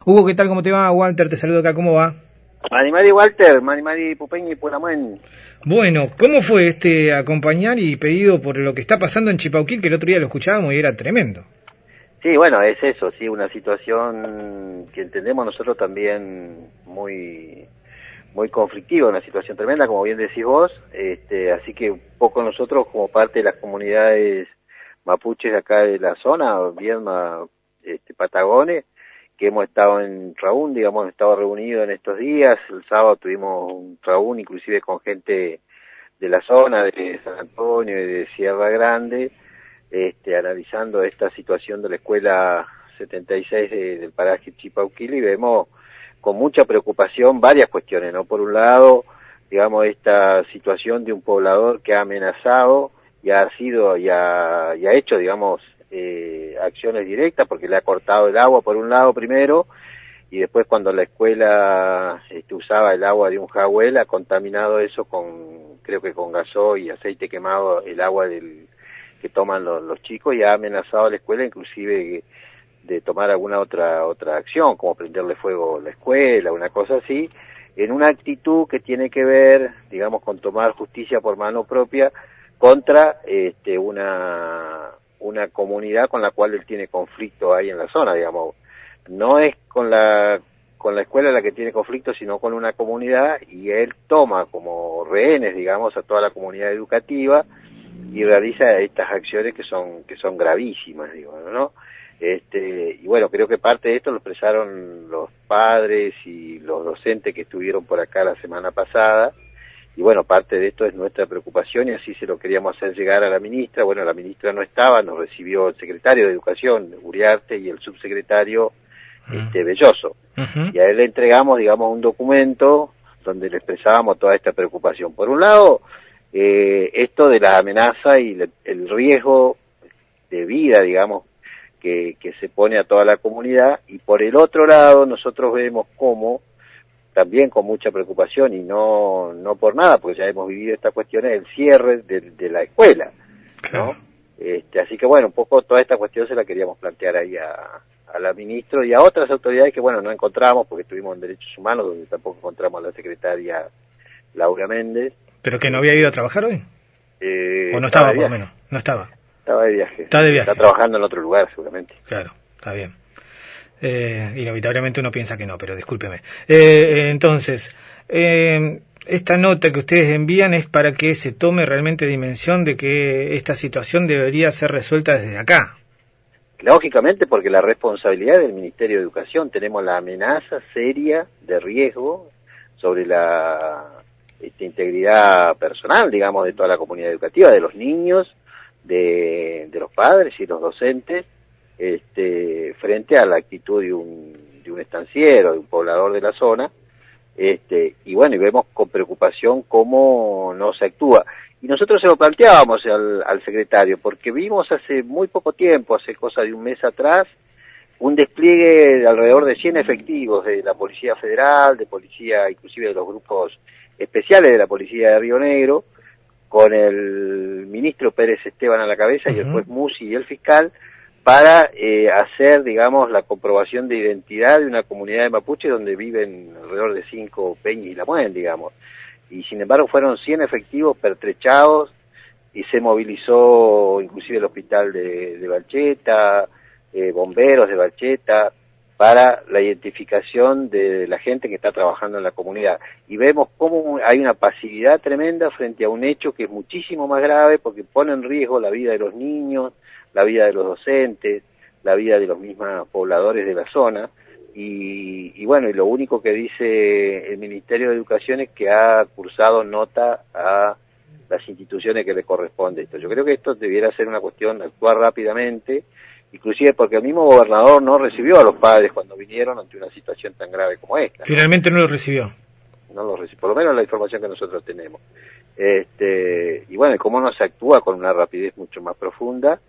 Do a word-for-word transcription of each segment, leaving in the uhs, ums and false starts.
Hugo, ¿qué tal? ¿Cómo te va? Walter, te saludo acá, ¿cómo va? Mari Mari Walter, Mari Mari Pupeñi Puramuen. Bueno, ¿cómo fue este acompañar y pedido por lo que está pasando en Chipauquil, que el otro día lo escuchábamos y era tremendo? Sí, bueno, es eso, sí, una situación que entendemos nosotros también muy muy conflictiva, una situación tremenda, como bien decís vos, este, así que un poco nosotros como parte de las comunidades mapuches de acá de la zona, Viedma, este, Patagones, que hemos estado en Raún, digamos, hemos estado reunidos en estos días. El sábado tuvimos un Raún, inclusive con gente de la zona, de San Antonio y de Sierra Grande, este, analizando esta situación de la escuela setenta y seis de, del paraje Chipauquil, y vemos con mucha preocupación varias cuestiones, ¿no? Por un lado, digamos, esta situación de un poblador que ha amenazado y ha sido, y ha, y ha hecho, digamos, eh, acciones directas, porque le ha cortado el agua por un lado primero, y después cuando la escuela este, usaba el agua de un jagüel, ha contaminado eso con, creo que con gasoil y aceite quemado, el agua del que toman los, los chicos, y ha amenazado a la escuela inclusive de tomar alguna otra otra acción, como prenderle fuego a la escuela, una cosa así, en una actitud que tiene que ver, digamos, con tomar justicia por mano propia contra este, una una comunidad con la cual él tiene conflicto ahí en la zona, digamos. No es con la con la escuela la que tiene conflicto, sino con una comunidad, y él toma como rehenes, digamos, a toda la comunidad educativa y realiza estas acciones que son que son gravísimas, digo, ¿no? Este, y bueno, creo que parte de esto lo expresaron los padres y los docentes que estuvieron por acá la semana pasada, y bueno, parte de esto es nuestra preocupación, y así se lo queríamos hacer llegar a la ministra. Bueno, la ministra no estaba, nos recibió el secretario de Educación, Uriarte, y el subsecretario este, Belloso, uh-huh. Y a él le entregamos, digamos, un documento donde le expresábamos toda esta preocupación. Por un lado, eh, esto de la amenaza y le, el riesgo de vida, digamos, que, que se pone a toda la comunidad, y por el otro lado nosotros vemos cómo, también con mucha preocupación, y no no por nada, porque ya hemos vivido esta cuestión, el cierre de, de la escuela, ¿no? Este, así que bueno, un poco toda esta cuestión se la queríamos plantear ahí a, a la ministra y a otras autoridades que bueno, no encontramos, porque estuvimos en Derechos Humanos, donde tampoco encontramos a la secretaria Laura Méndez. ¿Pero que no había ido a trabajar hoy? Eh, ¿O no estaba, por lo menos? No estaba. Estaba de viaje. Está de viaje. Está trabajando en otro lugar, seguramente. Claro, está bien. Eh, inevitablemente uno piensa que no, pero discúlpeme. Eh, entonces, eh, esta nota que ustedes envían es para que se tome realmente dimensión de que esta situación debería ser resuelta desde acá. Lógicamente, porque la responsabilidad del Ministerio de Educación, tenemos la amenaza seria de riesgo sobre la este, integridad personal, digamos, de toda la comunidad educativa, de los niños, de, de los padres y los docentes, este, frente a la actitud de un, de un estanciero, de un poblador de la zona, este, y bueno, y vemos con preocupación cómo no se actúa. Y nosotros se lo planteábamos al, al secretario, porque vimos hace muy poco tiempo, hace cosa de un mes atrás, un despliegue de alrededor de cien efectivos de la Policía Federal, de policía, inclusive de los grupos especiales de la Policía de Río Negro, con el ministro Pérez Esteban a la cabeza, uh-huh. y el juez Musi y el fiscal, para eh, hacer, digamos, la comprobación de identidad de una comunidad de mapuche donde viven alrededor de cinco peñas y la mueven, digamos. Y sin embargo fueron cien efectivos pertrechados, y se movilizó inclusive el hospital de, de Balcheta, eh, bomberos de Balcheta, para la identificación de la gente que está trabajando en la comunidad. Y vemos cómo hay una pasividad tremenda frente a un hecho que es muchísimo más grave, porque pone en riesgo la vida de los niños, la vida de los docentes, la vida de los mismos pobladores de la zona, y, y bueno, y lo único que dice el Ministerio de Educación es que ha cursado nota a las instituciones que le corresponde esto. Yo creo que esto debiera ser una cuestión de actuar rápidamente, inclusive porque el mismo gobernador no recibió a los padres cuando vinieron ante una situación tan grave como esta. Finalmente no lo recibió. No lo recibió, por lo menos la información que nosotros tenemos. Este, y bueno, cómo no se actúa con una rapidez mucho más profunda,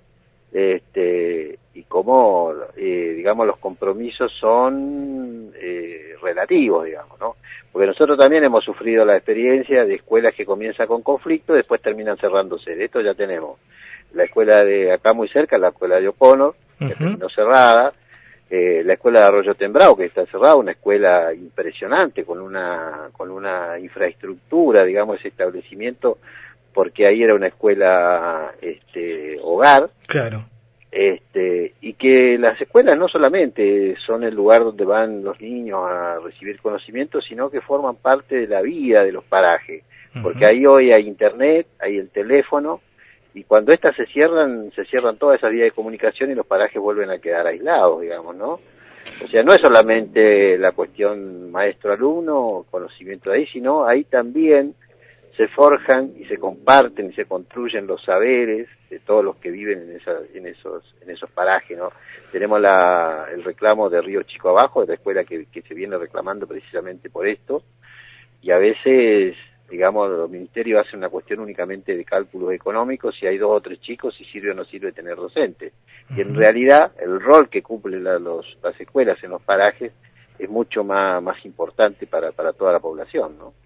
este, y cómo, eh, digamos, los compromisos son eh, relativos, digamos, ¿no? Porque nosotros también hemos sufrido la experiencia de escuelas que comienzan con conflicto y después terminan cerrándose. De esto ya tenemos la escuela de acá muy cerca, la escuela de O'Connor, que uh-huh. terminó cerrada, Eh, la escuela de Arroyo Tembrao, que está cerrada, una escuela impresionante, con una, con una infraestructura, digamos, ese establecimiento, porque ahí era una escuela, este, hogar. Claro. Este, y que las escuelas no solamente son el lugar donde van los niños a recibir conocimiento, sino que forman parte de la vida de los parajes, porque uh-huh. ahí hoy hay internet, hay el teléfono, y cuando estas se cierran, se cierran todas esas vías de comunicación y los parajes vuelven a quedar aislados, digamos, ¿no? O sea, no es solamente la cuestión maestro-alumno, conocimiento de ahí, sino ahí también se forjan y se comparten y se construyen los saberes de todos los que viven en, esa, en esos en esos parajes, ¿no? Tenemos la, el reclamo de Río Chico Abajo, de la escuela que, que se viene reclamando precisamente por esto, y a veces, digamos, los ministerios hacen una cuestión únicamente de cálculos económicos, si hay dos o tres chicos, si sirve o no sirve tener docente. Uh-huh. Y en realidad, el rol que cumplen la, los, las escuelas en los parajes es mucho más, más importante para, para toda la población, ¿no?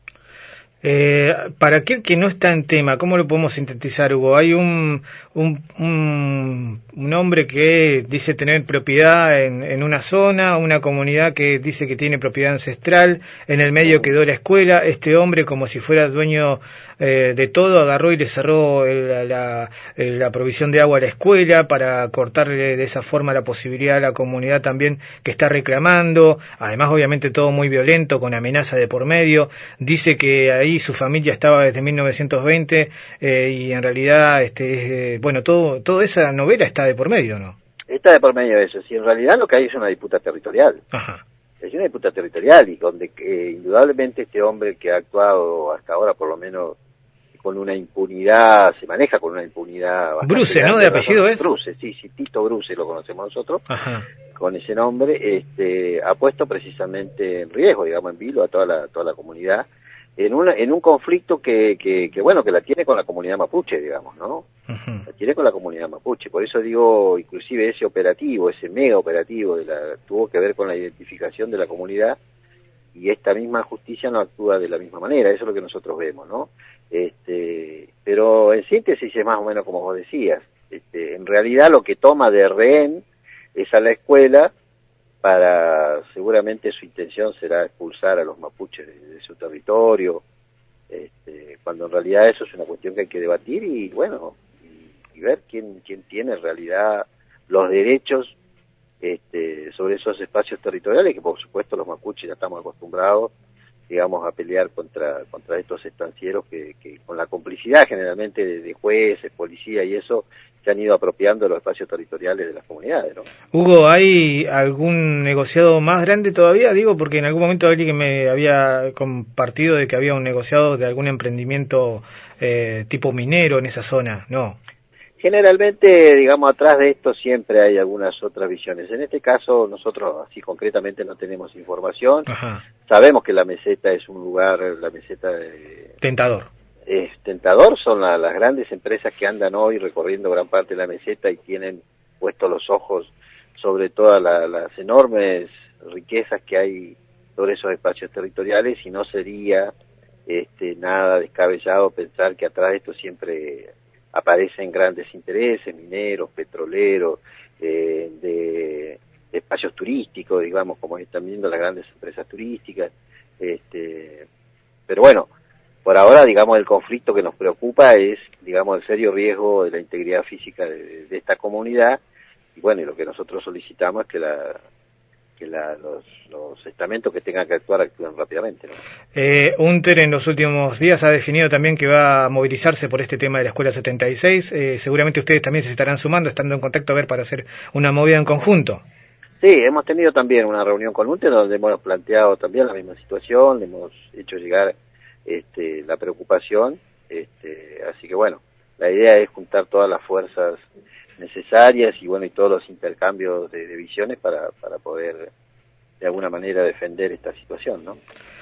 Eh, para aquel que no está en tema, ¿cómo lo podemos sintetizar, Hugo? Hay un, un, un, un hombre que dice tener propiedad en, en una zona, una comunidad que dice que tiene propiedad ancestral, en el medio quedó la escuela, este hombre como si fuera dueño eh, de todo, agarró y le cerró el, la, el, la provisión de agua a la escuela para cortarle de esa forma la posibilidad a la comunidad también que está reclamando, además obviamente todo muy violento, con amenaza de por medio, dice que ahí su familia estaba desde mil novecientos veinte eh, y en realidad, este, eh, bueno, todo, toda esa novela está de por medio, ¿no? Está de por medio de eso, si en realidad lo que hay es una disputa territorial. Ajá. Es una disputa territorial y donde eh, indudablemente este hombre que ha actuado hasta ahora por lo menos con una impunidad, se maneja con una impunidad bastante Bruce, grande, ¿no? ¿De apellido es? Bruce, sí, sí, Tito Bruce lo conocemos nosotros. Ajá. Con ese nombre, este, ha puesto precisamente en riesgo, digamos, en vilo a toda la, toda la comunidad, en una, en un conflicto que, que, que bueno, que la tiene con la comunidad mapuche, digamos, ¿no? Uh-huh. La tiene con la comunidad mapuche, por eso digo, inclusive ese operativo, ese mega operativo de la, tuvo que ver con la identificación de la comunidad, y esta misma justicia no actúa de la misma manera, eso es lo que nosotros vemos, ¿no? Este, pero en síntesis es más o menos como vos decías, este, en realidad lo que toma de rehén es a la escuela, para, seguramente su intención será expulsar a los mapuches de, de su territorio, este, cuando en realidad eso es una cuestión que hay que debatir y bueno, y, y ver quién, quién tiene en realidad los derechos este, sobre esos espacios territoriales, que por supuesto los mapuches ya estamos acostumbrados, digamos, a pelear contra contra estos estancieros que, que con la complicidad generalmente de, de jueces, policía y eso, se han ido apropiando de los espacios territoriales de las comunidades, ¿no? Hugo, ¿hay algún negociado más grande todavía? Digo, porque en algún momento alguien me había compartido de que había un negociado de algún emprendimiento eh, tipo minero en esa zona, ¿no? Generalmente, digamos, atrás de esto siempre hay algunas otras visiones. En este caso, nosotros así concretamente no tenemos información. Ajá. Sabemos que la meseta es un lugar, la meseta de... Tentador. Es tentador, son la, las grandes empresas que andan hoy recorriendo gran parte de la meseta y tienen puestos los ojos sobre todas la, las enormes riquezas que hay sobre esos espacios territoriales, y no sería este, nada descabellado pensar que atrás de esto siempre aparecen grandes intereses, mineros, petroleros, eh, de, de espacios turísticos, digamos, como están viendo las grandes empresas turísticas, este, pero bueno, por ahora, digamos, el conflicto que nos preocupa es, digamos, el serio riesgo de la integridad física de, de esta comunidad, y bueno, y lo que nosotros solicitamos es que la que la, los, los estamentos que tengan que actuar actúen rápidamente, ¿no? Eh, UNTER en los últimos días ha definido también que va a movilizarse por este tema de la Escuela setenta y seis, eh, seguramente ustedes también se estarán sumando, estando en contacto a ver para hacer una movida en conjunto. Sí, hemos tenido también una reunión con UNTER donde hemos planteado también la misma situación, le hemos hecho llegar este, la preocupación, este, así que bueno, la idea es juntar todas las fuerzas necesarias y bueno, y todos los intercambios de, de visiones para, para poder de alguna manera defender esta situación, ¿no?